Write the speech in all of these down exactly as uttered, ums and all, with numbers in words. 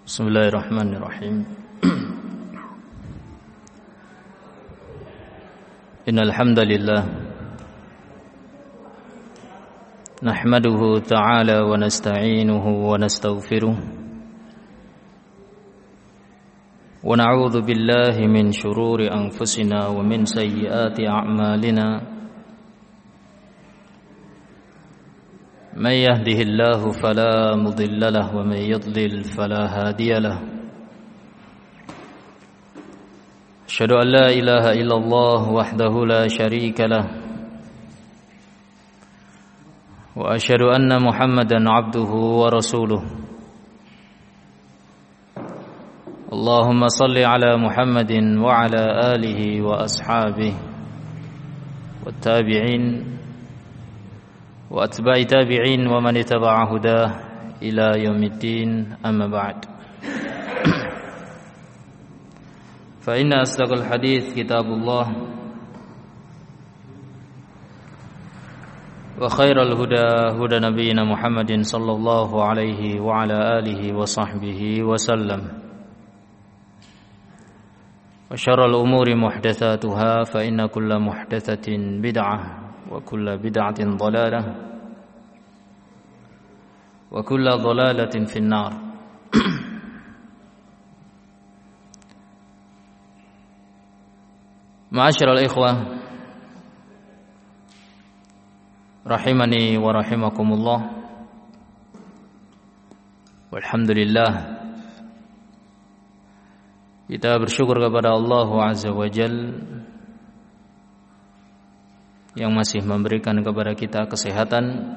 Bismillahirrahmanirrahim. Innal hamdalillah nahmaduhu ta'ala wa nasta'inuhu wa nastaghfiruh wa na'udzu billahi min shururi anfusina wa min sayyiati a'malina. من يهده الله فلا مضل له ومن يضلل فلا هادي له أشهد أن لا إله إلا الله وحده لا شريك له وأشهد أن محمدا عبده ورسوله اللهم صل على محمد وعلى آله وأصحابه والتابعين وأتباع تابعين ومن اتبع هداه إلى يوم الدين أما بعد فإن أصدق الحديث كتاب الله وخير الهدى هدى نبينا محمد صلى الله عليه وعلى آله وصحبه وسلم وشر الأمور محدثاتها فإن كل محدثة بدعة وكل بدعة ضلالة وكل ضلالة في النار. Ma'asyiral ikhwah rahimani wa rahimakumullah. Walhamdulillah, kita bersyukur kepada Allah Azza wa Jalla yang masih memberikan kepada kita kesehatan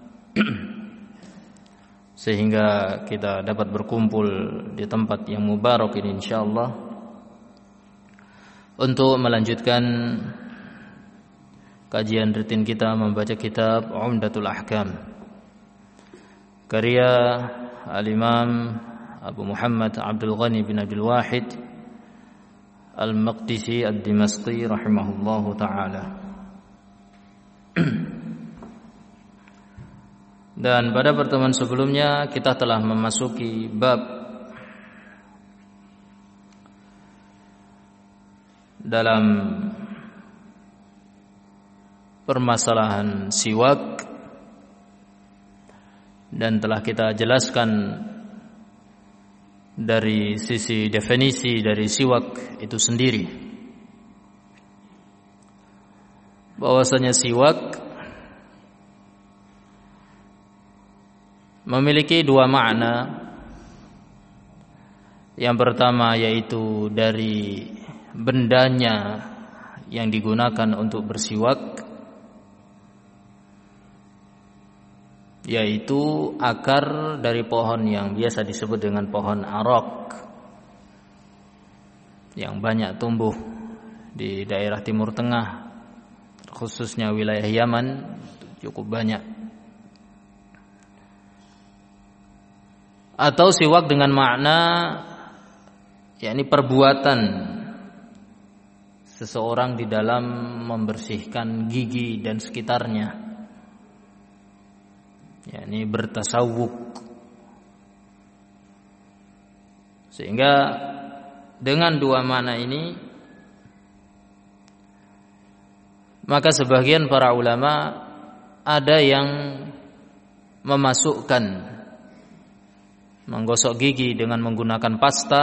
sehingga kita dapat berkumpul di tempat yang mubarak ini insyaallah untuk melanjutkan kajian rutin kita membaca kitab Umdatul Ahkam karya Al-Imam Abu Muhammad Abdul Ghani bin Abdul Wahid Al-Maqdisi Ad-Dimashqi rahimahullahu ta'ala. Dan pada pertemuan sebelumnya kita telah memasuki bab dalam permasalahan siwak dan telah kita jelaskan dari sisi definisi dari siwak itu sendiri, bahwasanya siwak memiliki dua makna. Yang pertama yaitu dari bendanya yang digunakan untuk bersiwak, yaitu akar dari pohon yang biasa disebut dengan pohon arak yang banyak tumbuh di daerah Timur Tengah, khususnya wilayah Yaman, cukup banyak. Atau siwak dengan makna yakni perbuatan seseorang di dalam membersihkan gigi dan sekitarnya, yakni bertasawuk. Sehingga dengan dua makna ini maka sebagian para ulama ada yang memasukkan menggosok gigi dengan menggunakan pasta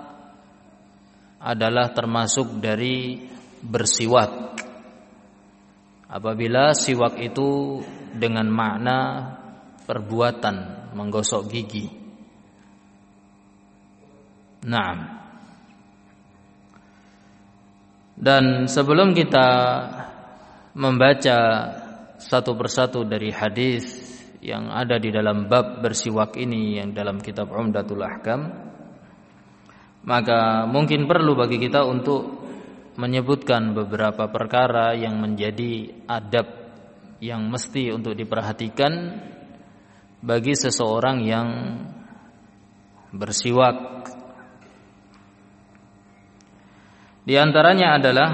adalah termasuk dari bersiwak apabila siwak itu dengan makna perbuatan menggosok gigi. Naam. Dan sebelum kita membaca satu persatu dari hadis yang ada di dalam bab bersiwak ini yang dalam kitab Umdatul Ahkam, maka mungkin perlu bagi kita untuk menyebutkan beberapa perkara yang menjadi adab yang mesti untuk diperhatikan bagi seseorang yang bersiwak. Di antaranya adalah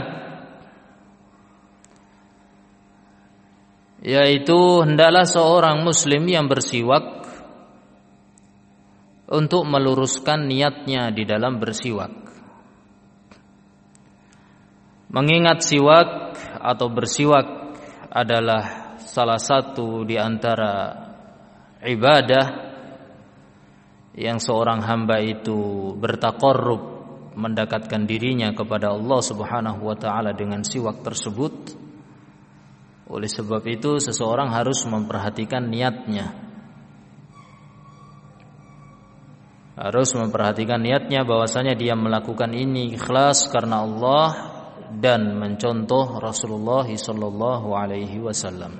yaitu hendaklah seorang muslim yang bersiwak untuk meluruskan niatnya di dalam bersiwak. Mengingat siwak atau bersiwak adalah salah satu di antara ibadah yang seorang hamba itu bertaqarrub, mendekatkan dirinya kepada Allah Subhanahu wa taala dengan siwak tersebut. Oleh sebab itu seseorang harus memperhatikan niatnya. Harus memperhatikan niatnya bahwasanya dia melakukan ini ikhlas karena Allah dan mencontoh Rasulullah sallallahu alaihi wasallam.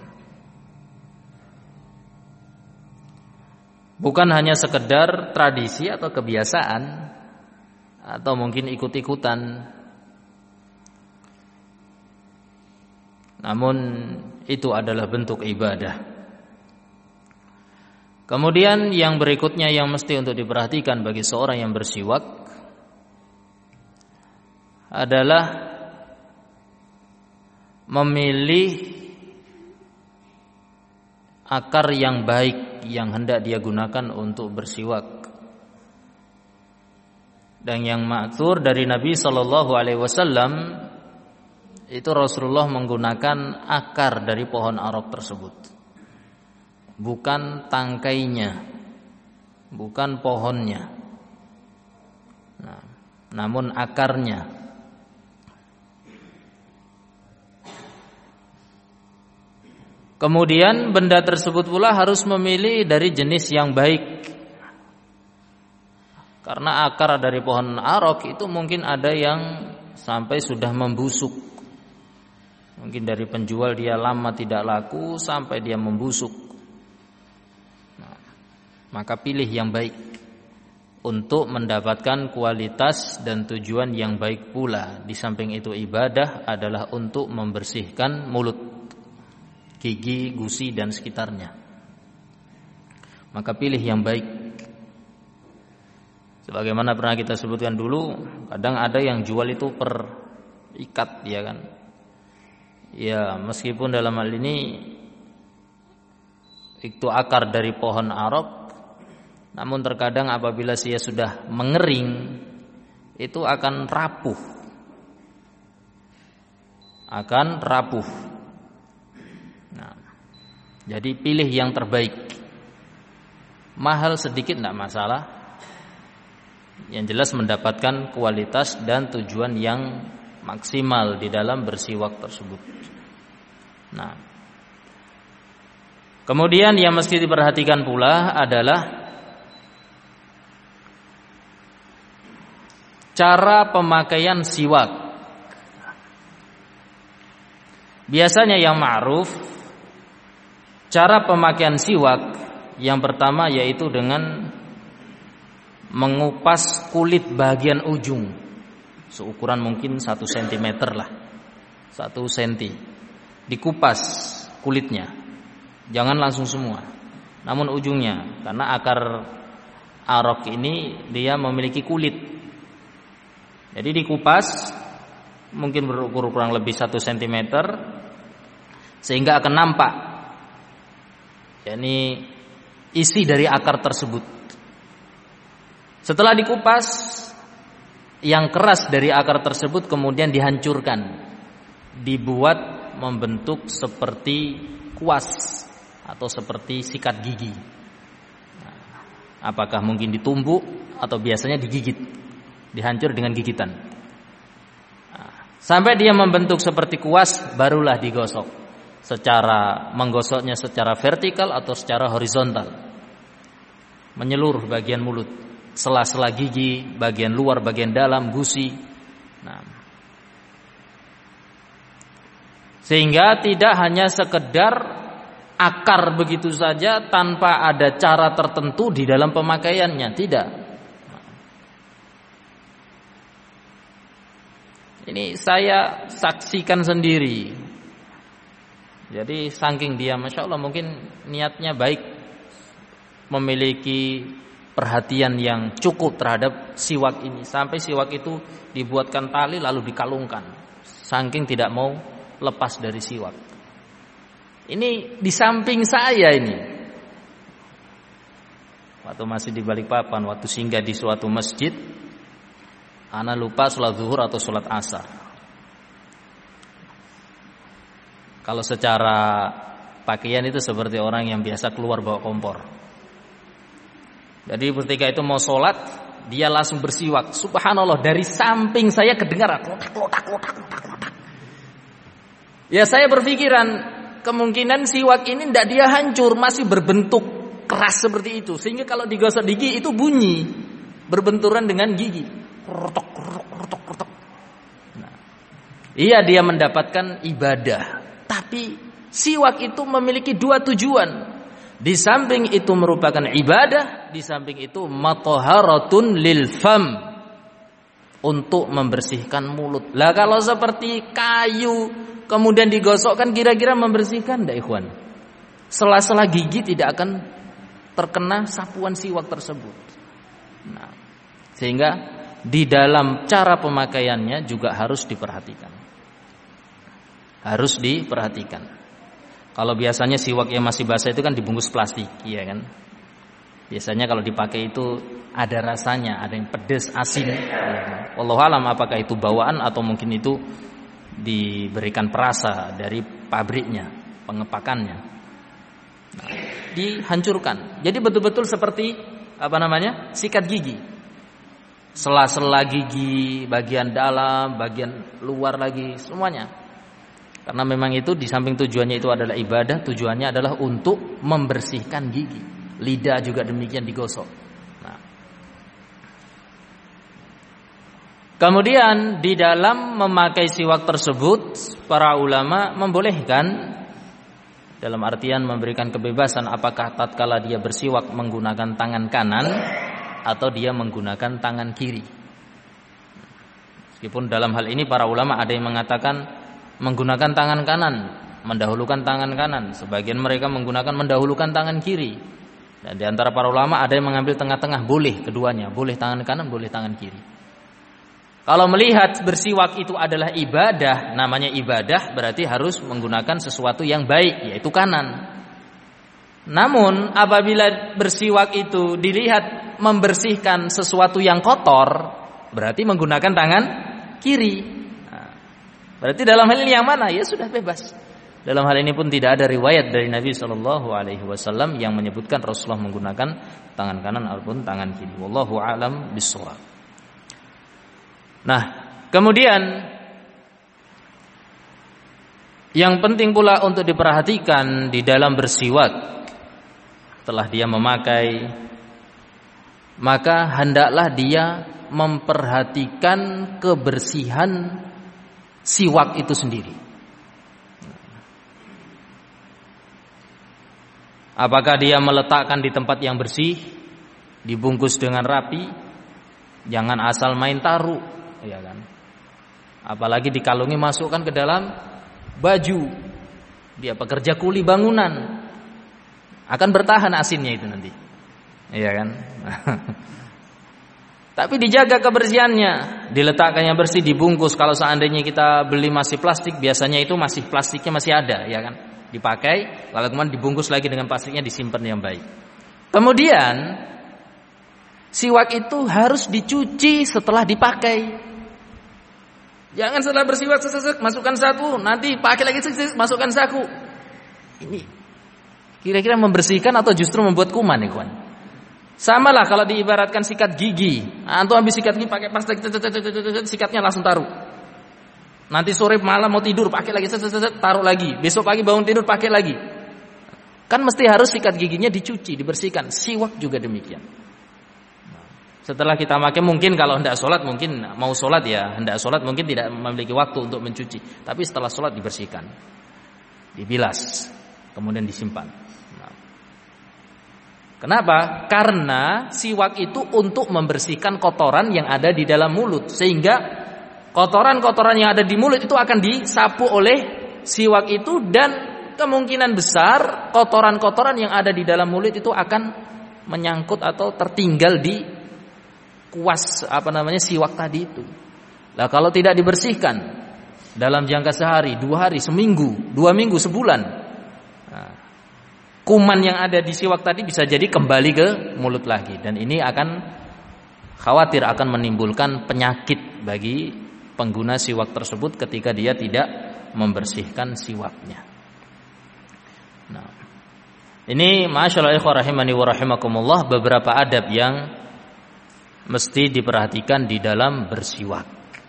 Bukan hanya sekedar tradisi atau kebiasaan atau mungkin ikut-ikutan, namun itu adalah bentuk ibadah. Kemudian yang berikutnya yang mesti untuk diperhatikan bagi seorang yang bersiwak adalah memilih akar yang baik yang hendak dia gunakan untuk bersiwak. Dan yang ma'thur dari Nabi sallallahu alaihi wasallam itu Rasulullah menggunakan akar dari pohon arok tersebut, bukan tangkainya, bukan pohonnya, nah, namun akarnya. Kemudian benda tersebut pula harus memilih dari jenis yang baik, karena akar dari pohon arok itu mungkin ada yang sampai sudah membusuk. Mungkin dari penjual dia lama tidak laku sampai dia membusuk. Nah, maka pilih yang baik untuk mendapatkan kualitas dan tujuan yang baik pula. Di samping itu ibadah adalah untuk membersihkan mulut, gigi, gusi dan sekitarnya. Maka pilih yang baik. Sebagaimana pernah kita sebutkan dulu, kadang ada yang jual itu per ikat, ya kan? Ya, meskipun dalam hal ini itu akar dari pohon arok, namun terkadang apabila dia sudah mengering itu akan rapuh. Akan rapuh. Nah, jadi pilih yang terbaik. Mahal sedikit tidak masalah. Yang jelas mendapatkan kualitas dan tujuan yang maksimal di dalam bersiwak tersebut. Nah, kemudian yang mesti diperhatikan pula adalah cara pemakaian siwak. Biasanya yang ma'ruf cara pemakaian siwak yang pertama yaitu dengan mengupas kulit bagian ujung seukuran mungkin satu sentimeter lah, satu senti, dikupas kulitnya, jangan langsung semua, namun ujungnya, karena akar arok ini dia memiliki kulit, jadi dikupas mungkin berukur kurang lebih satu sentimeter sehingga akan nampak, yakni isi dari akar tersebut. Setelah dikupas, yang keras dari akar tersebut kemudian dihancurkan, dibuat membentuk seperti kuas atau seperti sikat gigi. Nah, apakah mungkin ditumbuk atau biasanya digigit, dihancur dengan gigitan. Nah, sampai dia membentuk seperti kuas, barulah digosok. Secara menggosoknya secara vertikal atau secara horizontal, menyeluruh bagian mulut, sela-sela gigi, bagian luar, bagian dalam, gusi. Nah, sehingga tidak hanya sekedar akar begitu saja tanpa ada cara tertentu di dalam pemakaiannya, tidak. Nah, ini saya saksikan sendiri. Jadi saking dia, masya Allah, mungkin niatnya baik, memiliki perhatian yang cukup terhadap siwak ini, sampai siwak itu dibuatkan tali lalu dikalungkan, saking tidak mau lepas dari siwak. Ini di samping saya ini, waktu masih di Balikpapan, waktu singgah di suatu masjid, ana lupa sholat zuhur atau sholat asar. Kalau secara pakaian itu seperti orang yang biasa keluar bawa kompor. Jadi ketika itu mau sholat, dia langsung bersiwak. Subhanallah, dari samping saya kedengaran klotak, klotak, klotak, klotak, klotak. Ya saya berpikiran kemungkinan siwak ini tidak dia hancur, masih berbentuk keras seperti itu, sehingga kalau digosok gigi itu bunyi berbenturan dengan gigi. Krotok, krotok, krotok, krotok. Nah, iya dia mendapatkan ibadah, tapi siwak itu memiliki dua tujuan. Di samping itu merupakan ibadah, di samping itu mathaharatun lil fam, untuk membersihkan mulut. Lah kalau seperti kayu kemudian digosokkan, kira-kira membersihkan enggak, ikhwan? Sela-sela gigi tidak akan terkena sapuan siwak tersebut. Nah, sehingga di dalam cara pemakaiannya juga harus diperhatikan. Harus diperhatikan. Kalau biasanya siwak yang masih basah itu kan dibungkus plastik, iya kan? Biasanya kalau dipakai itu ada rasanya, ada yang pedas, asin. Ya. Wallahu alam apakah itu bawaan atau mungkin itu diberikan perasa dari pabriknya, pengepakannya. Nah, dihancurkan. Jadi betul-betul seperti apa namanya? Sikat gigi. Sela-sela gigi, bagian dalam, bagian luar lagi, semuanya. Karena memang itu di samping tujuannya itu adalah ibadah, tujuannya adalah untuk membersihkan gigi. Lidah juga demikian digosok. Nah. Kemudian di dalam memakai siwak tersebut, para ulama membolehkan, dalam artian memberikan kebebasan apakah tatkala dia bersiwak menggunakan tangan kanan atau dia menggunakan tangan kiri. Meskipun dalam hal ini para ulama ada yang mengatakan menggunakan tangan kanan, mendahulukan tangan kanan. Sebagian mereka menggunakan mendahulukan tangan kiri. Dan di antara para ulama ada yang mengambil tengah-tengah, boleh keduanya, boleh tangan kanan, boleh tangan kiri. Kalau melihat bersiwak itu adalah ibadah, namanya ibadah berarti harus menggunakan sesuatu yang baik, yaitu kanan. Namun apabila bersiwak itu dilihat membersihkan sesuatu yang kotor, berarti menggunakan tangan kiri. Berarti dalam hal ini yang mana? Ya sudah bebas. Dalam hal ini pun tidak ada riwayat dari Nabi shallallahu alaihi wasallam yang menyebutkan Rasulullah menggunakan tangan kanan ataupun tangan kiri. Wallahu a'lam bishawab. Nah, kemudian yang penting pula untuk diperhatikan di dalam bersiwak, setelah dia memakai, maka hendaklah dia memperhatikan kebersihan siwak itu sendiri. Apakah dia meletakkan di tempat yang bersih, dibungkus dengan rapi, jangan asal main taruh, ya kan? Apalagi dikalungi masukkan ke dalam baju. Dia pekerja kuli bangunan, akan bertahan asinnya itu nanti, ya kan? Tapi dijaga kebersihannya, diletakkannya bersih, dibungkus. Kalau seandainya kita beli masih plastik, biasanya itu masih plastiknya masih ada, ya kan? Dipakai, lalu kemudian dibungkus lagi dengan plastiknya, disimpan yang baik. Kemudian siwak itu harus dicuci setelah dipakai. Jangan setelah bersiwak sesek masukkan saku, nanti pakai lagi sesek masukkan saku. Ini kira-kira membersihkan atau justru membuat kuman, ya kawan? Sama lah kalau diibaratkan sikat gigi. Antum habis sikat gigi pakai plastik, sikatnya langsung taruh. Nanti sore malam mau tidur pakai lagi, taruh lagi. Besok pagi bangun tidur pakai lagi. Kan mesti harus sikat giginya dicuci, dibersihkan. Siwak juga demikian. Setelah kita pakai, mungkin kalau hendak sholat, mungkin mau sholat ya, hendak sholat mungkin tidak memiliki waktu untuk mencuci. Tapi setelah sholat dibersihkan, dibilas, kemudian disimpan. Kenapa? Karena siwak itu untuk membersihkan kotoran yang ada di dalam mulut, sehingga kotoran-kotoran yang ada di mulut itu akan disapu oleh siwak itu, dan kemungkinan besar kotoran-kotoran yang ada di dalam mulut itu akan menyangkut atau tertinggal di kuas apa namanya siwak tadi itu. Lah kalau tidak dibersihkan dalam jangka sehari, dua hari, seminggu, dua minggu, sebulan, nah, kuman yang ada di siwak tadi bisa jadi kembali ke mulut lagi, dan ini akan khawatir akan menimbulkan penyakit bagi pengguna siwak tersebut ketika dia tidak membersihkan siwaknya. Nah, ini masyaallah ikhwah rahimani wa rahimakumullah beberapa adab yang mesti diperhatikan di dalam bersiwak.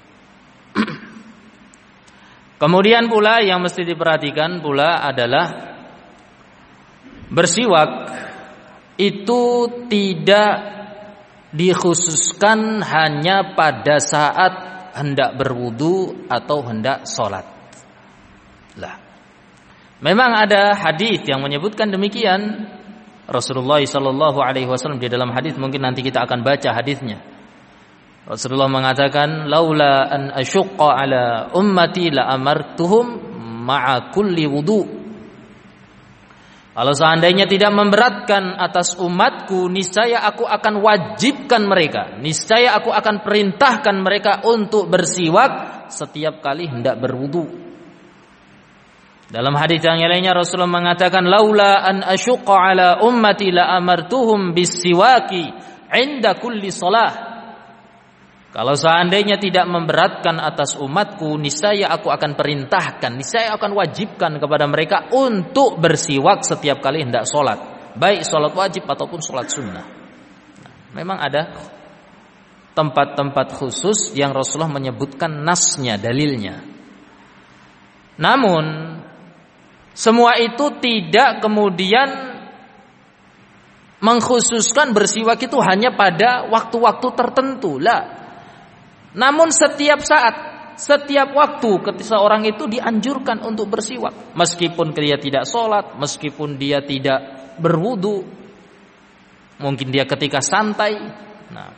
Kemudian pula yang mesti diperhatikan pula adalah bersiwak itu tidak dikhususkan hanya pada saat hendak berwudu atau hendak sholat. Lah, memang ada hadis yang menyebutkan demikian. Rasulullah sallallahu alaihi wasallam di dalam hadis, mungkin nanti kita akan baca hadisnya. Rasulullah mengatakan, "Laula an asyqa ala ummati la amartuhum ma'a kulli wudu." Kalau seandainya tidak memberatkan atas umatku, niscaya aku akan wajibkan mereka, niscaya aku akan perintahkan mereka untuk bersiwak setiap kali hendak berwudu. Dalam hadis yang lainnya Rasulullah mengatakan, "Laula an asyqa ala ummati la amartuhum bis-siwaki 'inda kulli shalah." Kalau seandainya tidak memberatkan atas umatku, niscaya aku akan perintahkan, niscaya akan wajibkan kepada mereka untuk bersiwak setiap kali hendak sholat, baik sholat wajib ataupun sholat sunnah. Nah, memang ada tempat-tempat khusus yang Rasulullah menyebutkan nasnya, dalilnya. Namun semua itu tidak kemudian mengkhususkan bersiwak itu hanya pada waktu-waktu tertentu, lah. Namun setiap saat, setiap waktu ketika seorang itu dianjurkan untuk bersiwak, meskipun dia tidak sholat, meskipun dia tidak berwudu, mungkin dia ketika santai. Nah,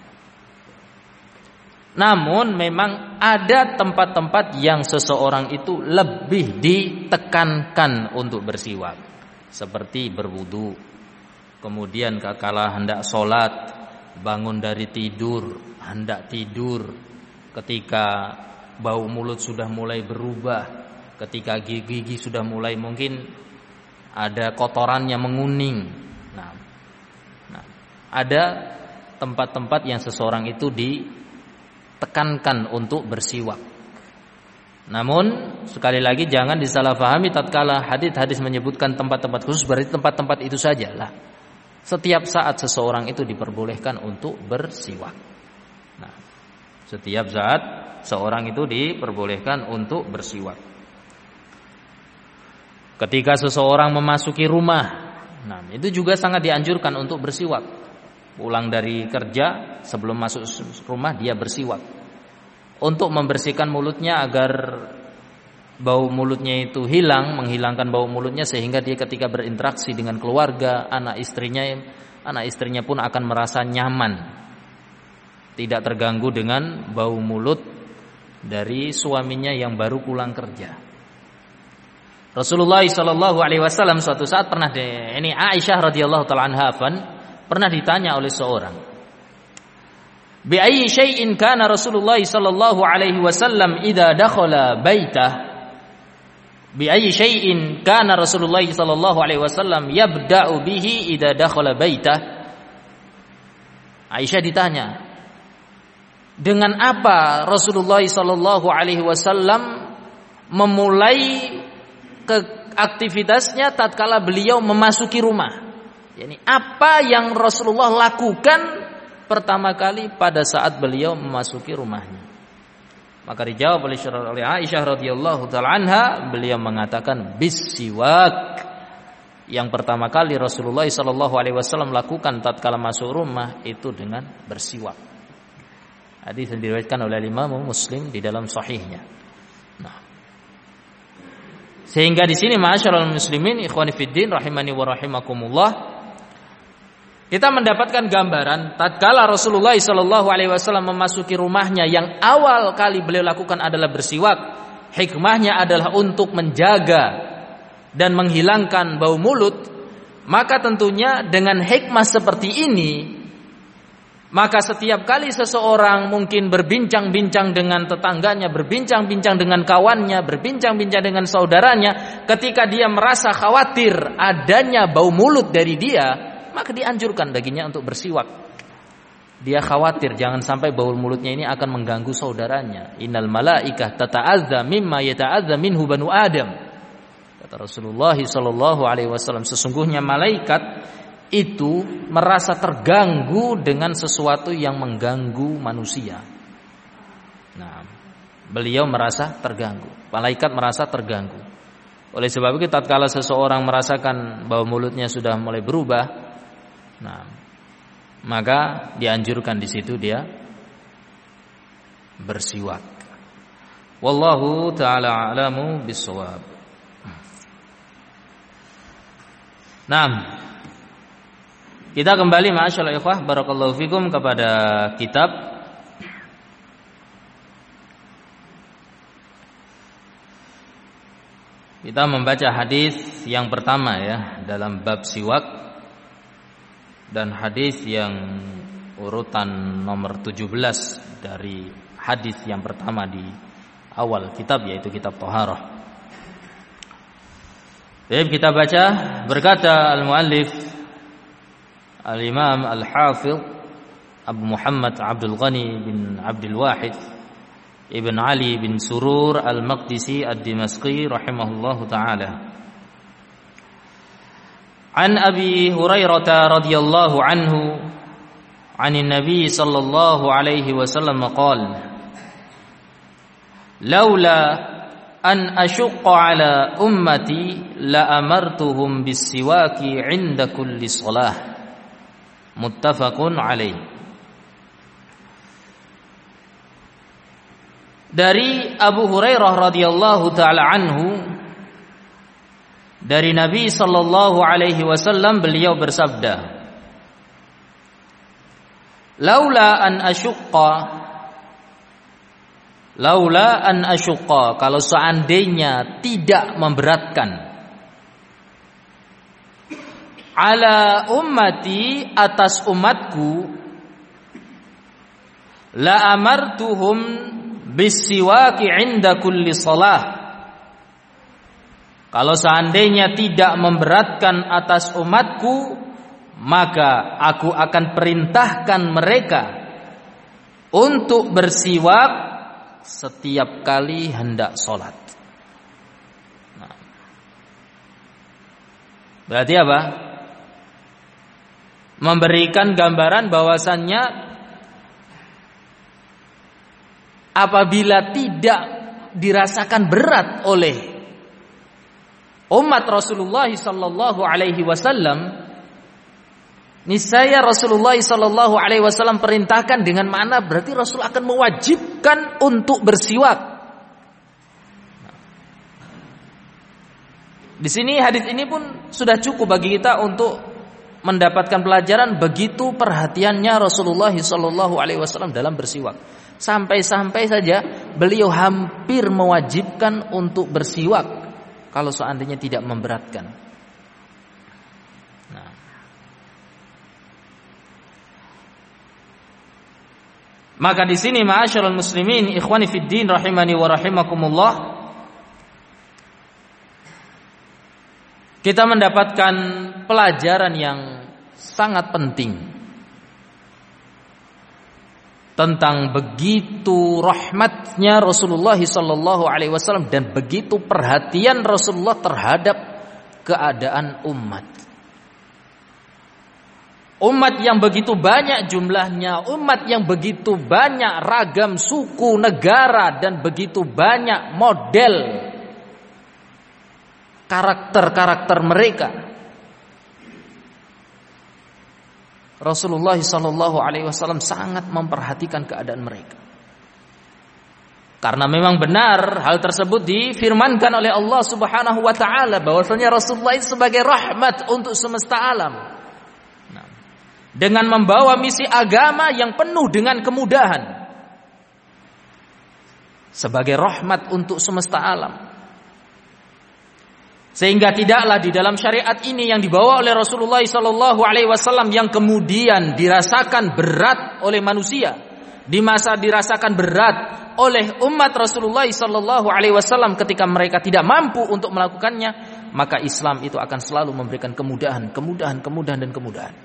namun memang ada tempat-tempat yang seseorang itu lebih ditekankan untuk bersiwak, seperti berwudu, kemudian kala hendak sholat, bangun dari tidur, hendak tidur, ketika bau mulut sudah mulai berubah, ketika gigi sudah mulai mungkin ada kotorannya menguning. Nah, nah, ada tempat-tempat yang seseorang itu ditekankan untuk bersiwak. Namun sekali lagi jangan disalahpahami tatkala hadis-hadis menyebutkan tempat-tempat khusus berarti tempat-tempat itu sajalah. Setiap saat seseorang itu diperbolehkan untuk bersiwak. Nah, setiap saat seorang itu diperbolehkan untuk bersiwak. Ketika seseorang memasuki rumah, nah itu juga sangat dianjurkan untuk bersiwak. Pulang dari kerja, sebelum masuk rumah dia bersiwak, untuk membersihkan mulutnya agar bau mulutnya itu hilang, menghilangkan bau mulutnya, sehingga dia ketika berinteraksi dengan keluarga, anak istrinya, anak istrinya pun akan merasa nyaman, tidak terganggu dengan bau mulut dari suaminya yang baru pulang kerja. Rasulullah sallallahu alaihi wasallam suatu saat pernah di, ini Aisyah radhiyallahu taala anha pernah ditanya oleh seorang, "Bi ayyi syai'in kana Rasulullah sallallahu alaihi wasallam idza dakhala baitah?" Bi ayyi syai'in kana Rasulullah sallallahu alaihi wasallam yabda'u bihi idza dakhala baitah? Aisyah ditanya, dengan apa Rasulullah sallallahu alaihi wasallam memulai ke aktivitasnya tatkala beliau memasuki rumah? Yani apa yang Rasulullah lakukan pertama kali pada saat beliau memasuki rumahnya? Maka dijawab oleh Aisyah radhiyallahu taala anha, beliau mengatakan bisiwak. Yang pertama kali Rasulullah sallallahu alaihi wasallam lakukan tatkala masuk rumah itu dengan bersiwak. Hadis yang diriwayatkan oleh Imam Muslim di dalam sahihnya. Nah, sehingga di sini ma'asyiral muslimin ikhwani fiddin rahimani wa rahimakumullah, kita mendapatkan gambaran tatkala Rasulullah sallallahu alaihi wasallam memasuki rumahnya, yang awal kali beliau lakukan adalah bersiwak. Hikmahnya adalah untuk menjaga dan menghilangkan bau mulut. Maka tentunya dengan hikmah seperti ini, Maka setiap kali seseorang mungkin berbincang-bincang dengan tetangganya, berbincang-bincang dengan kawannya, berbincang-bincang dengan saudaranya, ketika dia merasa khawatir adanya bau mulut dari dia, maka dianjurkan baginya untuk bersiwak. Dia khawatir jangan sampai bau mulutnya ini akan mengganggu saudaranya. Innal malaikah tata'adza mimma yata'adza minhu banu Adam. Kata Rasulullah sallallahu alaihi wasallam, sesungguhnya malaikat itu merasa terganggu dengan sesuatu yang mengganggu manusia. Nah, beliau merasa terganggu. Malaikat merasa terganggu. Oleh sebab itu, tatkala seseorang merasakan bahwa mulutnya sudah mulai berubah, nah, maka dianjurkan di situ dia bersiwak. Wallahu ta'ala a'lamu bis-shawab. Nah, kita kembali ma'asyiral ikhwah barakallahu fikum kepada kitab kita membaca hadis yang pertama ya dalam bab siwak, dan hadis yang urutan nomor tujuh belas dari hadis yang pertama di awal kitab, yaitu kitab Thaharah. Baik, kita baca. Berkata al-muallif Al-Imam Al-Hafidh Abu Muhammad Abdul Ghani bin Abdul Wahid Ibn Ali bin Surur Al-Maqdisi Ad-Dimashqi rahimahullahu ta'ala. An Abi Hurairah radhiyallahu anhu anin Nabi sallallahu alaihi wasallam qala laula an ashqa ala ummati la amartuhum bis-siwaki 'inda kulli shalah. Muttafaqun alaih. Dari Abu Hurairah radhiyallahu taala anhu, dari Nabi sallallahu alaihi wasallam, beliau bersabda, laula an asyqa laula an asyqa kalau seandainya tidak memberatkan, ala ummati atas umatku, la amartuhum bisiwaki 'inda kulli shalah. Kalau seandainya tidak memberatkan atas umatku, maka aku akan perintahkan mereka untuk bersiwak setiap kali hendak sholat. Nah, berarti apa? Memberikan gambaran bahwasannya apabila tidak dirasakan berat oleh umat Rasulullah sallallahu alaihi wasallam, niscaya Rasulullah sallallahu alaihi wasallam perintahkan, dengan mana berarti Rasul akan mewajibkan untuk bersiwak. Di sini hadis ini pun sudah cukup bagi kita untuk mendapatkan pelajaran begitu perhatiannya Rasulullah sallallahu alaihi wasallam dalam bersiwak. Sampai-sampai saja beliau hampir mewajibkan untuk bersiwak kalau seandainya tidak memberatkan. Nah, maka di sini ma'asyiral muslimin, ikhwani fid din rahimani wa rahimakumullah, kita mendapatkan pelajaran yang sangat penting tentang begitu rahmatnya Rasulullah sallallahu alaihi wasallam dan begitu perhatian Rasulullah terhadap keadaan umat. Umat yang begitu banyak jumlahnya, umat yang begitu banyak ragam suku, negara, dan begitu banyak model karakter-karakter mereka. Rasulullah sallallahu alaihi wasallam sangat memperhatikan keadaan mereka. Karena memang benar hal tersebut difirmankan oleh Allah Subhanahu wa taala bahwasanya Rasulullah sebagai rahmat untuk semesta alam. Nah, dengan membawa misi agama yang penuh dengan kemudahan. Sebagai rahmat untuk semesta alam. Sehingga tidaklah di dalam syariat ini yang dibawa oleh Rasulullah sallallahu alaihi wasallam yang kemudian dirasakan berat oleh manusia, di masa dirasakan berat oleh umat Rasulullah sallallahu alaihi wasallam ketika mereka tidak mampu untuk melakukannya, maka Islam itu akan selalu memberikan kemudahan, kemudahan, kemudahan dan kemudahan.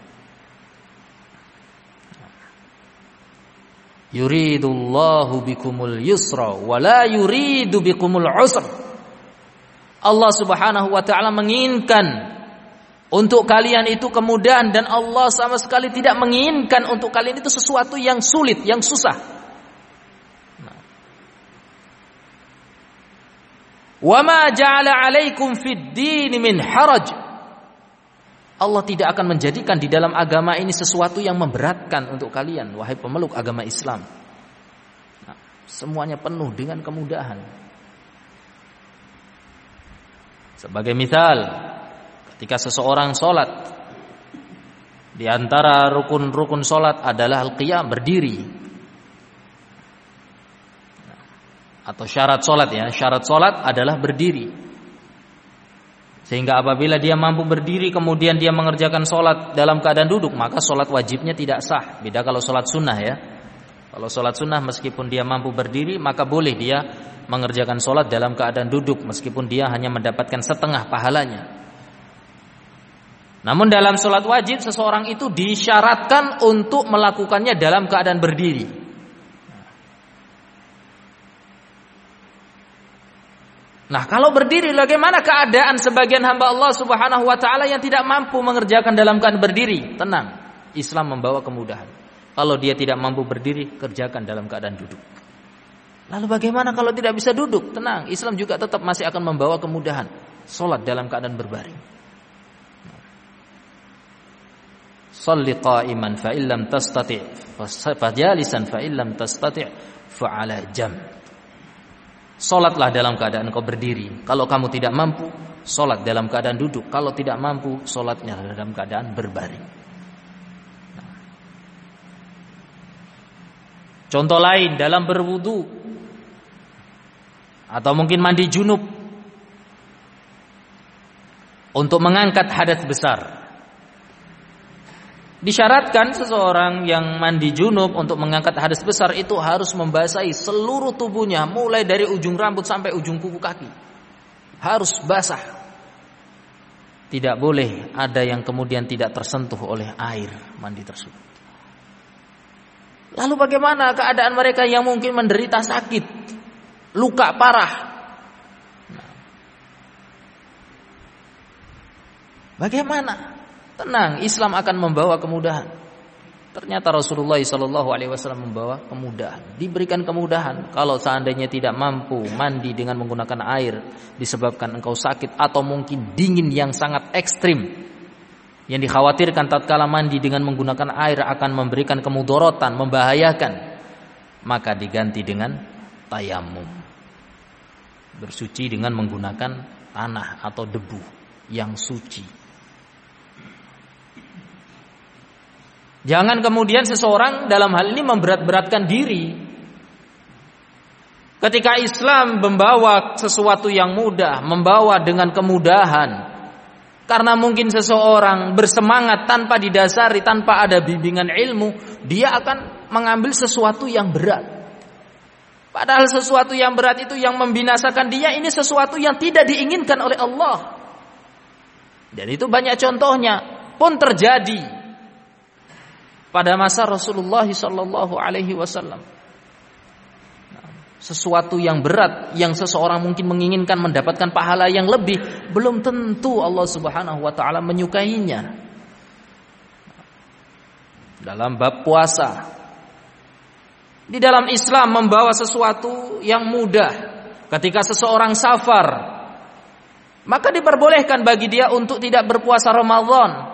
Yuridullahu bikumul yusra wa la yuridu bikumul usra. Allah Subhanahu wa taala menginginkan untuk kalian itu kemudahan, dan Allah sama sekali tidak menginginkan untuk kalian itu sesuatu yang sulit, yang susah. Wa ma ja'ala 'alaikum fid din min haraj. Allah tidak akan menjadikan di dalam agama ini sesuatu yang memberatkan untuk kalian, wahai pemeluk agama Islam. Nah, semuanya penuh dengan kemudahan. Sebagai misal, ketika seseorang sholat, di antara rukun-rukun sholat adalah al-qiyam, berdiri. Atau syarat sholat ya, syarat sholat adalah berdiri. Sehingga apabila dia mampu berdiri kemudian dia mengerjakan sholat dalam keadaan duduk, maka sholat wajibnya tidak sah. Beda kalau sholat sunnah ya. Kalau sholat sunnah meskipun dia mampu berdiri, maka boleh dia mengerjakan sholat dalam keadaan duduk meskipun dia hanya mendapatkan setengah pahalanya. Namun dalam sholat wajib seseorang itu disyaratkan untuk melakukannya dalam keadaan berdiri. Nah, kalau berdiri bagaimana keadaan sebagian hamba Allah Subhanahu wa taala yang tidak mampu mengerjakan dalam keadaan berdiri? Tenang, Islam membawa kemudahan. Kalau dia tidak mampu berdiri, kerjakan dalam keadaan duduk. Lalu bagaimana kalau tidak bisa duduk? Tenang, Islam juga tetap masih akan membawa kemudahan. Salat dalam keadaan berbaring. Shalli qa'iman fa illam tastati' fa jalisan fa illam tastati' fa 'ala jam. Salatlah dalam keadaan kau berdiri. Kalau kamu tidak mampu, salat dalam keadaan duduk. Kalau tidak mampu, salatnya dalam keadaan berbaring. Contoh lain dalam berwudu atau mungkin mandi junub untuk mengangkat hadas besar. Disyaratkan seseorang yang mandi junub untuk mengangkat hadas besar itu harus membasahi seluruh tubuhnya mulai dari ujung rambut sampai ujung kuku kaki. Harus basah. Tidak boleh ada yang kemudian tidak tersentuh oleh air mandi tersebut. Lalu bagaimana keadaan mereka yang mungkin menderita sakit, luka parah? Nah, bagaimana? Tenang, Islam akan membawa kemudahan. Ternyata Rasulullah shallallahu alaihi wasallam membawa kemudahan, diberikan kemudahan. Kalau seandainya tidak mampu mandi dengan menggunakan air disebabkan engkau sakit atau mungkin dingin yang sangat ekstrim, yang dikhawatirkan tatkala mandi dengan menggunakan air akan memberikan kemudorotan, membahayakan, maka diganti dengan tayamum, bersuci dengan menggunakan tanah atau debu yang suci. Jangan kemudian seseorang dalam hal ini memberat-beratkan diri. Ketika Islam membawa sesuatu yang mudah, membawa dengan kemudahan, karena mungkin seseorang bersemangat tanpa didasari, tanpa ada bimbingan ilmu, dia akan mengambil sesuatu yang berat. Padahal sesuatu yang berat itu yang membinasakan dia, ini sesuatu yang tidak diinginkan oleh Allah. Dan itu banyak contohnya pun terjadi pada masa Rasulullah sallallahu alaihi wasallam. Sesuatu yang berat yang seseorang mungkin menginginkan mendapatkan pahala yang lebih, belum tentu Allah Subhanahu wa taala menyukainya. Dalam bab puasa, di dalam Islam membawa sesuatu yang mudah. Ketika seseorang safar, maka diperbolehkan bagi dia untuk tidak berpuasa Ramadan.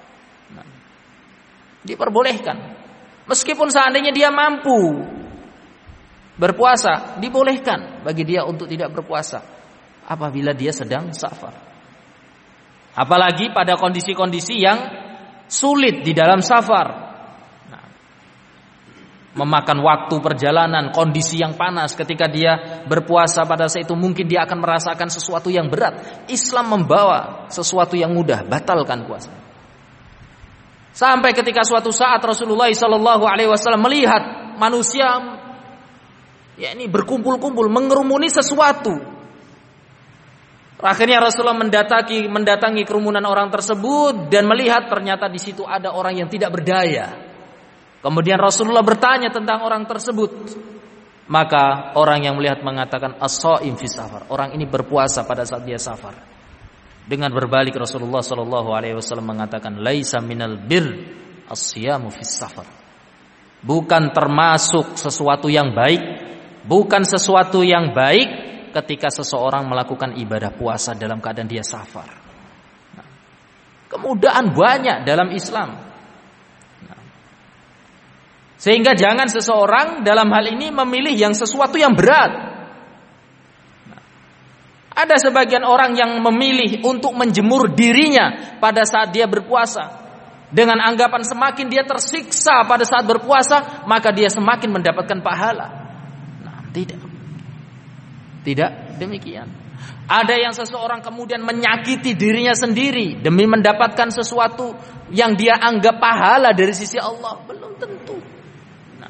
Diperbolehkan. Meskipun seandainya dia mampu berpuasa, dibolehkan bagi dia untuk tidak berpuasa apabila dia sedang safar. Apalagi pada kondisi-kondisi yang sulit di dalam safar. Nah, memakan waktu perjalanan, kondisi yang panas. Ketika dia berpuasa pada saat itu mungkin dia akan merasakan sesuatu yang berat. Islam membawa sesuatu yang mudah, batalkan puasa. Sampai ketika suatu saat Rasulullah Shallallahu Alaihi Wasallam melihat manusia, ya ini berkumpul-kumpul mengerumuni sesuatu. Akhirnya Rasulullah mendatangi mendatangi kerumunan orang tersebut dan melihat ternyata di situ ada orang yang tidak berdaya. Kemudian Rasulullah bertanya tentang orang tersebut. Maka orang yang melihat mengatakan as-shaim fi safar. Orang ini berpuasa pada saat dia safar. Dengan berbalik Rasulullah sallallahu alaihi wasallam mengatakan laisa minal bir as-siyamu fi safar. Bukan termasuk sesuatu yang baik, bukan sesuatu yang baik ketika seseorang melakukan ibadah puasa dalam keadaan dia safar. Nah, kemudahan banyak dalam Islam. Nah, sehingga jangan seseorang dalam hal ini memilih yang sesuatu yang berat. Nah, ada sebagian orang yang memilih untuk menjemur dirinya pada saat dia berpuasa dengan anggapan semakin dia tersiksa pada saat berpuasa maka dia semakin mendapatkan pahala. Nah, tidak. Tidak demikian. Ada yang seseorang kemudian menyakiti dirinya sendiri demi mendapatkan sesuatu yang dia anggap pahala dari sisi Allah. Belum tentu. Nah,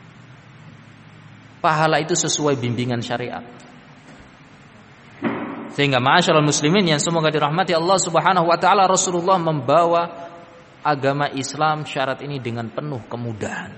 pahala itu sesuai bimbingan syariat. Sehingga ma'asyiral muslimin yang semoga dirahmati Allah Subhanahu wa taala, Rasulullah membawa agama Islam syarat ini dengan penuh kemudahan.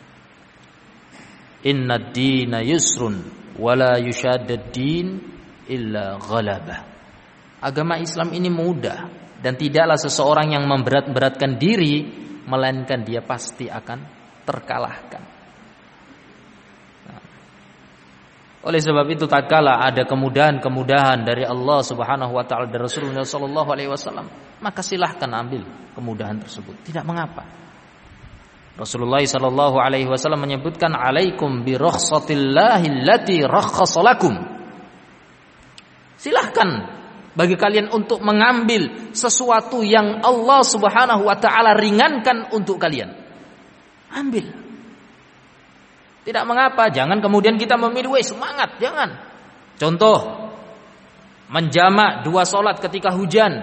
Inna ad-dina yusrun wala yushaddad din illa ghalabah. Agama Islam ini mudah dan tidaklah seseorang yang memberat-beratkan diri melainkan dia pasti akan terkalahkan. Nah, oleh sebab itu tatkala ada kemudahan-kemudahan dari Allah Subhanahu wa taala dan Rasulullah sallallahu alaihi wasallam, maka silahkan ambil kemudahan tersebut. Tidak mengapa. Rasulullah sallallahu alaihi wasallam menyebutkan alaikum bi rukhsatillahi allati rakhkhasa lakum. Silahkan bagi kalian untuk mengambil sesuatu yang Allah Subhanahu wa taala ringankan untuk kalian. Ambil. Tidak mengapa, jangan kemudian kita memilih weh semangat, jangan. Contoh menjamak dua salat ketika hujan.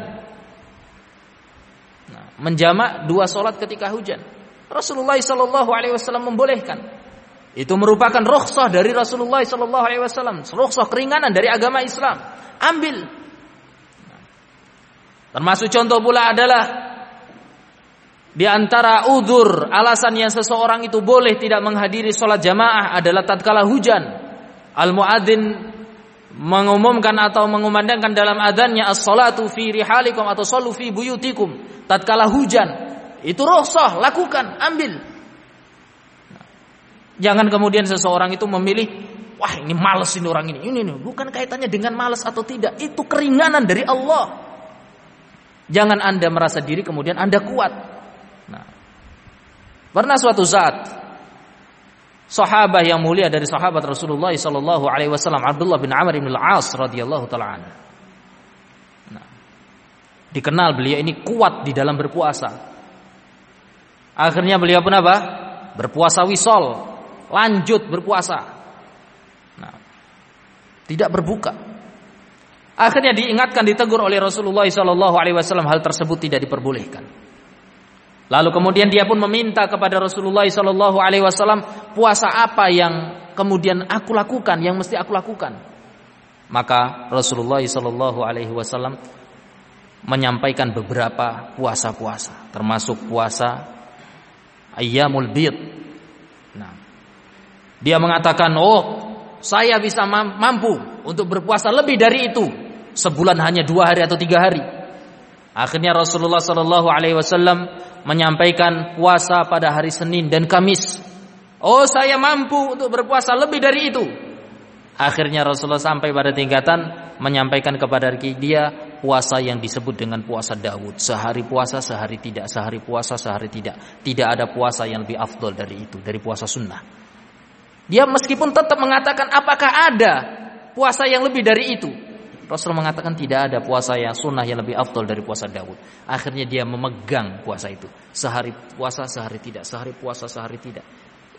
Nah, menjamak dua salat ketika hujan. Rasulullah sallallahu alaihi wasallam membolehkan. Itu merupakan rukhsah dari Rasulullah sallallahu alaihi wasallam, rukhsah keringanan dari agama Islam. Ambil. Termasuk contoh pula adalah di antara udzur alasan yang seseorang itu boleh tidak menghadiri salat jamaah adalah tatkala hujan. Al-muadzin mengumumkan atau mengumandangkan dalam adzannya as-salatu fi rihalikum atau sallu fi buyutikum tatkala hujan. Itu rukhsah, lakukan, ambil. Nah, jangan kemudian seseorang itu memilih, wah ini malas ini orang ini. Ini nih, bukan kaitannya dengan malas atau tidak. Itu keringanan dari Allah. Jangan Anda merasa diri kemudian Anda kuat. Nah, pernah suatu saat sahabat yang mulia dari sahabat Rasulullah sallallahu alaihi wasallam, Abdullah bin Amr bin Al-As radhiyallahu taala anhu. Nah, dikenal beliau ini kuat di dalam berpuasa. Akhirnya beliau pun apa? Berpuasa wisol, lanjut berpuasa. Nah, tidak berbuka. Akhirnya diingatkan, ditegur oleh Rasulullah sallallahu alaihi wasallam hal tersebut tidak diperbolehkan. Lalu kemudian dia pun meminta kepada Rasulullah sallallahu alaihi wasallam, puasa apa yang kemudian aku lakukan, yang mesti aku lakukan? Maka Rasulullah sallallahu alaihi wasallam menyampaikan beberapa puasa-puasa, termasuk puasa Ayyamul Bid. Nah, dia mengatakan, oh saya bisa mampu untuk berpuasa lebih dari itu, sebulan hanya dua hari atau tiga hari. Akhirnya Rasulullah Sallallahu Alaihi Wasallam menyampaikan puasa pada hari Senin dan Kamis. Oh saya mampu untuk berpuasa lebih dari itu. Akhirnya Rasulullah sampai pada tingkatan menyampaikan kepada dia puasa yang disebut dengan puasa Daud. Sehari puasa, sehari tidak. Sehari puasa, sehari tidak. Tidak ada puasa yang lebih afdol dari itu, dari puasa sunnah. Dia meskipun tetap mengatakan apakah ada puasa yang lebih dari itu. Rasul mengatakan tidak ada puasa yang sunnah yang lebih afdol dari puasa Daud. Akhirnya dia memegang puasa itu. Sehari puasa, sehari tidak. Sehari puasa, sehari tidak.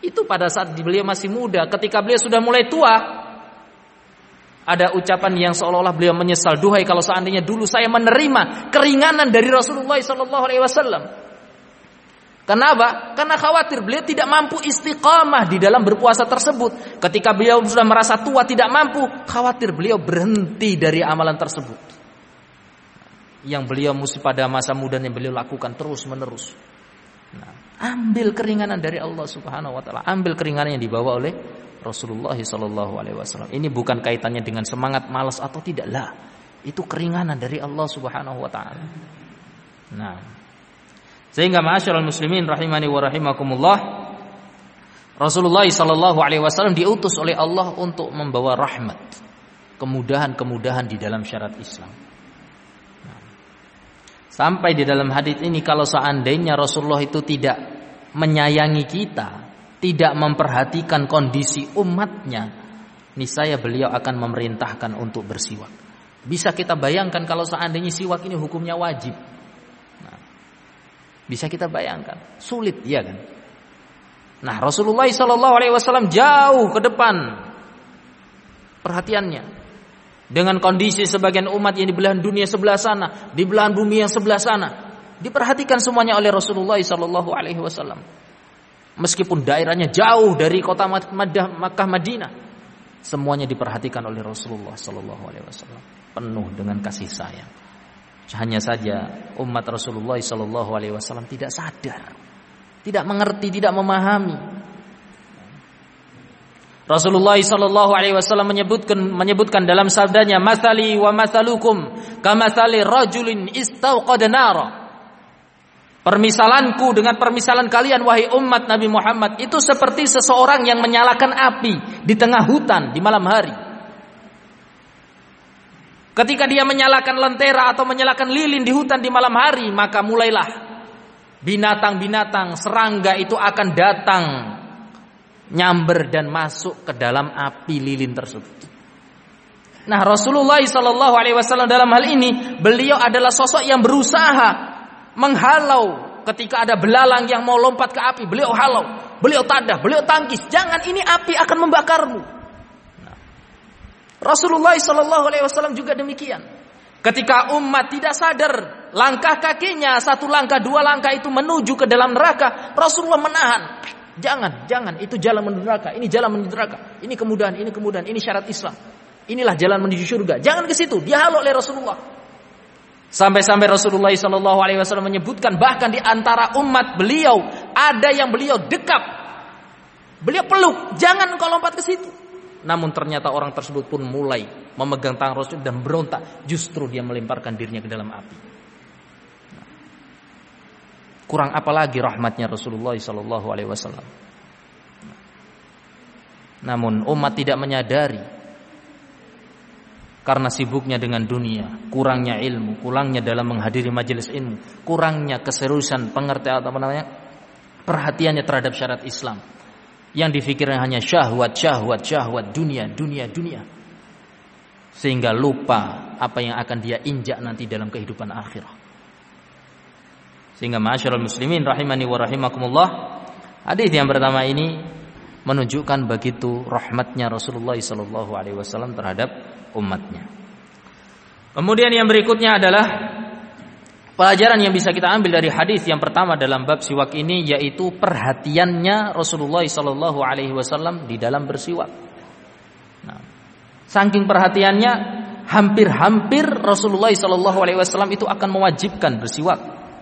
Itu pada saat beliau masih muda. Ketika beliau sudah mulai tua, ada ucapan yang seolah-olah beliau menyesal, duhai kalau seandainya dulu saya menerima keringanan dari Rasulullah sallallahu alaihi wasallam. Kenapa? Karena khawatir beliau tidak mampu istiqamah di dalam berpuasa tersebut. Ketika beliau sudah merasa tua tidak mampu, khawatir beliau berhenti dari amalan tersebut. Yang beliau mesti pada masa mudanya beliau lakukan terus menerus. Nah, ambil keringanan dari Allah Subhanahu wa taala, ambil keringanan yang dibawa oleh Rasulullah sallallahu alaihi wasallam. Ini bukan kaitannya dengan semangat malas atau tidak lah. Itu keringanan dari Allah Subhanahu wa taala. Nah, sehingga ma'asyiral muslimin rahimani wa rahimakumullah, Rasulullah sallallahu alaihi wasallam diutus oleh Allah untuk membawa rahmat, kemudahan-kemudahan di dalam syariat Islam. Nah, sampai di dalam hadis ini kalau seandainya Rasulullah itu tidak menyayangi kita, tidak memperhatikan kondisi umatnya, niscaya beliau akan memerintahkan untuk bersiwak. Bisa kita bayangkan kalau seandainya siwak ini hukumnya wajib. Bisa kita bayangkan, sulit ya kan? Nah, Rasulullah sallallahu alaihi wasallam jauh ke depan perhatiannya dengan kondisi sebagian umat yang di belahan dunia sebelah sana, di belahan bumi yang sebelah sana, diperhatikan semuanya oleh Rasulullah sallallahu alaihi wasallam. Meskipun daerahnya jauh dari kota Makkah Madinah, semuanya diperhatikan oleh Rasulullah sallallahu alaihi wasallam penuh dengan kasih sayang. Hanya saja umat Rasulullah sallallahu alaihi wasallam tidak sadar, tidak mengerti, tidak memahami. Rasulullah sallallahu alaihi wasallam menyebutkan menyebutkan dalam sabdanya, "Matsali wa matsalukum kamatsali rajulin istauqada nara." Permisalanku dengan permisalan kalian wahai umat Nabi Muhammad itu seperti seseorang yang menyalakan api di tengah hutan di malam hari. Ketika dia menyalakan lentera atau menyalakan lilin di hutan di malam hari, maka mulailah binatang-binatang, serangga itu akan datang nyamber dan masuk ke dalam api lilin tersebut. Nah, Rasulullah sallallahu alaihi wasallam dalam hal ini beliau adalah sosok yang berusaha menghalau ketika ada belalang yang mau lompat ke api, beliau halau, beliau tadah, beliau tangkis, jangan ini api akan membakarmu. Rasulullah sallallahu alaihi wasallam juga demikian. Ketika umat tidak sadar, langkah kakinya satu langkah dua langkah itu menuju ke dalam neraka, Rasulullah menahan. Jangan, jangan, itu jalan menuju neraka, ini jalan menuju neraka. Ini kemudahan, ini kemudahan, ini syarat Islam. Inilah jalan menuju surga. Jangan ke situ, dia halau oleh Rasulullah. Sampai-sampai Rasulullah sallallahu alaihi wasallam menyebutkan bahkan di antara umat beliau ada yang beliau dekap. Beliau peluk, jangan kau lompat ke situ. Namun ternyata orang tersebut pun mulai memegang tangan Rasul dan berontak. Justru dia melemparkan dirinya ke dalam api. Kurang apa lagi rahmatnya Rasulullah sallallahu alaihi wasallam. Namun umat tidak menyadari karena sibuknya dengan dunia, kurangnya ilmu, kurangnya dalam menghadiri majelis ilmu, kurangnya keseriusan pengertian apa namanya perhatiannya terhadap syariat Islam. Yang difikirkan hanya syahwat, syahwat, syahwat, dunia, dunia, dunia. Sehingga lupa apa yang akan dia injak nanti dalam kehidupan akhirat. Sehingga ma'asyiral muslimin rahimani wa rahimakumullah, hadis yang pertama ini menunjukkan begitu rahmatnya Rasulullah sallallahu alaihi wasallam terhadap umatnya. Kemudian yang berikutnya adalah pelajaran yang bisa kita ambil dari hadis yang pertama dalam bab siwak ini, yaitu perhatiannya Rasulullah sallallahu alaihi wasallam di dalam bersiwak. Nah, saking perhatiannya, hampir-hampir Rasulullah sallallahu alaihi wasallam itu akan mewajibkan bersiwak.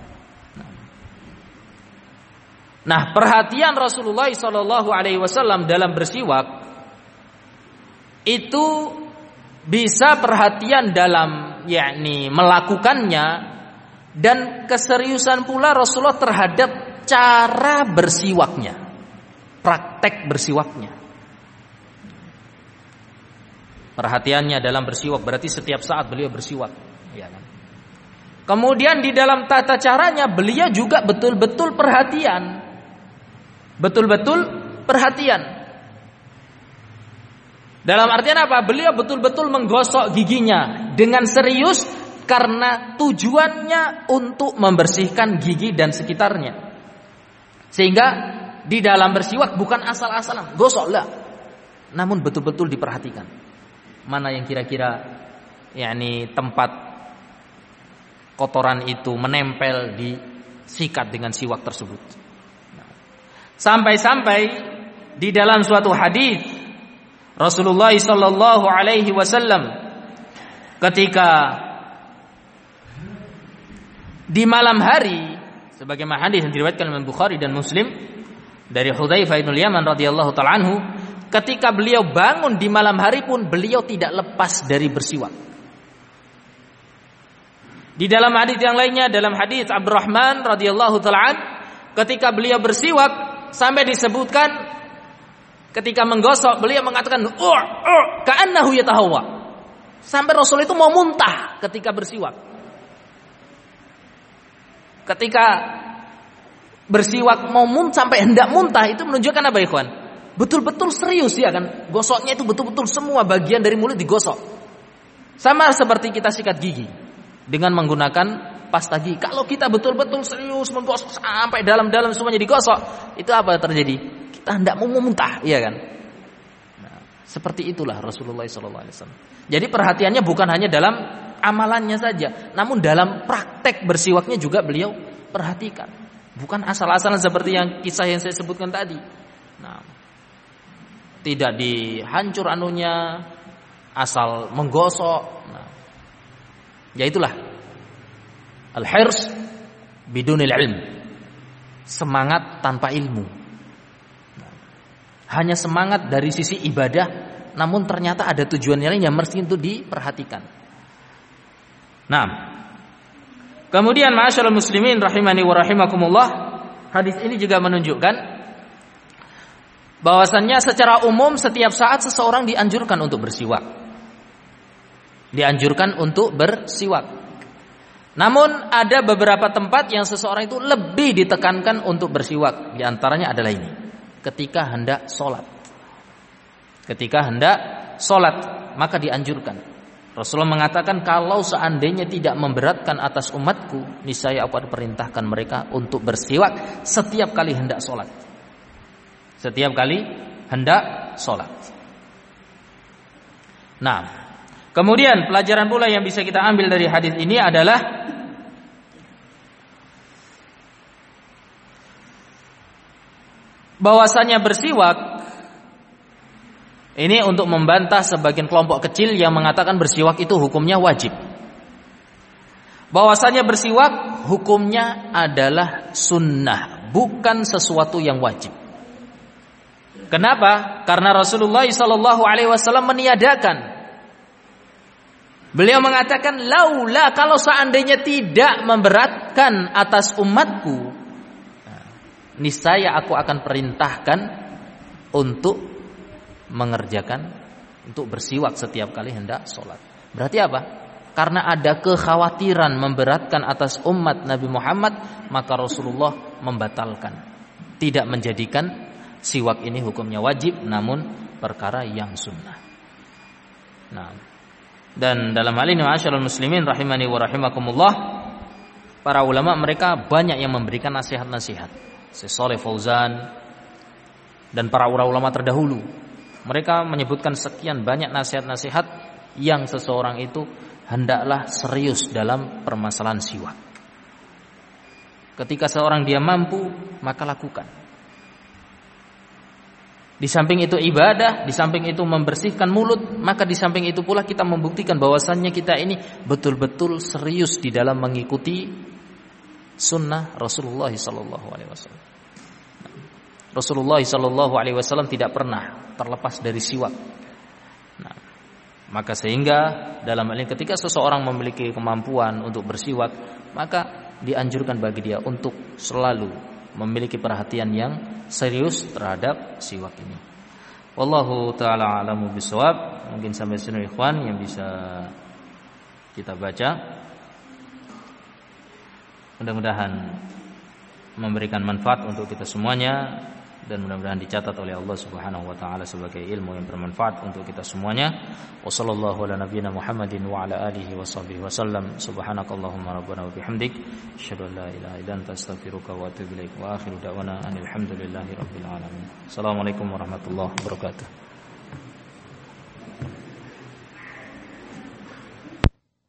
Nah, perhatian Rasulullah sallallahu alaihi wasallam dalam bersiwak itu bisa perhatian dalam yakni melakukannya, dan keseriusan pula Rasulullah terhadap cara bersiwaknya, praktek bersiwaknya. Perhatiannya dalam bersiwak berarti setiap saat beliau bersiwak, ya kan? Kemudian di dalam tata caranya beliau juga betul-betul perhatian, betul-betul perhatian. Dalam artian apa? Beliau betul-betul menggosok giginya dengan serius, karena tujuannya untuk membersihkan gigi dan sekitarnya. Sehingga di dalam bersiwak bukan asal-asalan, gosoklah. Namun betul-betul diperhatikan. Mana yang kira-kira yakni tempat kotoran itu menempel di sikat dengan siwak tersebut. Sampai-sampai di dalam suatu hadis Rasulullah sallallahu alaihi wasallam ketika di malam hari, sebagaimana hadis yang diriwayatkan oleh Bukhari dan Muslim dari Hudzaifah bin Yaman radhiyallahu taala anhu, ketika beliau bangun di malam hari pun beliau tidak lepas dari bersiwak. Di dalam hadis yang lainnya, dalam hadis Abdurrahman radhiyallahu taala an, ketika beliau bersiwak sampai disebutkan ketika menggosok beliau mengatakan uh uh ka'annahu yatahawwa. Sampai Rasul itu mau muntah ketika bersiwak. Ketika bersiwak mau muntah sampai hendak muntah, itu menunjukkan apa, ikhwan? Betul-betul serius ya kan? Gosoknya itu betul-betul semua bagian dari mulut digosok. Sama seperti kita sikat gigi dengan menggunakan pasta gigi. Kalau kita betul-betul serius menggosok sampai dalam-dalam semuanya digosok, itu apa terjadi? Kita hendak mau muntah, iya kan? Nah, seperti itulah Rasulullah shallallahu alaihi wasallam. Jadi perhatiannya bukan hanya dalam amalannya saja, namun dalam praktek bersiwaknya juga beliau perhatikan. Bukan asal-asalan seperti yang kisah yang saya sebutkan tadi. Nah, tidak dihancur anunya, asal menggosok. Nah, ya itulah al-hirs bidunil ilm, semangat tanpa ilmu. Nah, hanya semangat dari sisi ibadah, namun ternyata ada tujuan lain yang mesti itu diperhatikan. Nah, kemudian ma'asyiral muslimin rahimani wa rahimakumullah, hadis ini juga menunjukkan bahwasannya secara umum setiap saat seseorang dianjurkan untuk bersiwak. Dianjurkan untuk bersiwak. Namun ada beberapa tempat yang seseorang itu lebih ditekankan untuk bersiwak. Di antaranya adalah ini, ketika hendak sholat. Ketika hendak sholat, maka dianjurkan. Rasulullah mengatakan, kalau seandainya tidak memberatkan atas umatku, niscaya aku akan perintahkan mereka untuk bersiwak setiap kali hendak sholat. Setiap kali hendak sholat. Nah, kemudian pelajaran pula yang bisa kita ambil dari hadis ini adalah bahwasanya bersiwak ini untuk membantah sebagian kelompok kecil yang mengatakan bersiwak itu hukumnya wajib. Bahwasanya bersiwak hukumnya adalah sunnah, bukan sesuatu yang wajib. Kenapa? Karena Rasulullah shallallahu alaihi wasallam meniadakan. Beliau mengatakan, laula, kalau seandainya tidak memberatkan atas umatku, niscaya aku akan perintahkan untuk mengerjakan, untuk bersiwak setiap kali hendak sholat. Berarti apa? Karena ada kekhawatiran memberatkan atas umat Nabi Muhammad, maka Rasulullah membatalkan, tidak menjadikan siwak ini hukumnya wajib, namun perkara yang sunnah. Nah, dan dalam hal ini ma'asyiral muslimin rahimani wa rahimakumullah, para ulama mereka banyak yang memberikan nasihat-nasihat. Syekh Shalih Fauzan dan para ulama terdahulu, mereka menyebutkan sekian banyak nasihat-nasihat yang seseorang itu hendaklah serius dalam permasalahan siwak. Ketika seorang dia mampu, maka lakukan. Di samping itu ibadah, di samping itu membersihkan mulut, maka di samping itu pula kita membuktikan bahwasannya kita ini betul-betul serius di dalam mengikuti sunnah Rasulullah sallallahu alaihi wasallam. Rasulullah sallallahu alaihi wasallam tidak pernah terlepas dari siwak. Nah, maka sehingga dalam hal ini ketika seseorang memiliki kemampuan untuk bersiwak, maka dianjurkan bagi dia untuk selalu memiliki perhatian yang serius terhadap siwak ini. Wallahu taala alamu bisawab. Mungkin sampai sini ikhwan yang bisa kita baca. Mudah-mudahan memberikan manfaat untuk kita semuanya. dan mudah-mudahan dicatat oleh Allah Subhanahu wa taala sebagai ilmu yang bermanfaat untuk kita semuanya. Wassallallahu ala nabiyyina Muhammadin wa ala alihi washabbihi wasallam. Subhanakallahumma rabbana wa bihamdik asyhadu an la ilaha illa anta astaghfiruka wa atubu ilaik. Wa akhiru da'wana alhamdulillahi rabbil alamin. Assalamualaikum warahmatullahi wabarakatuh.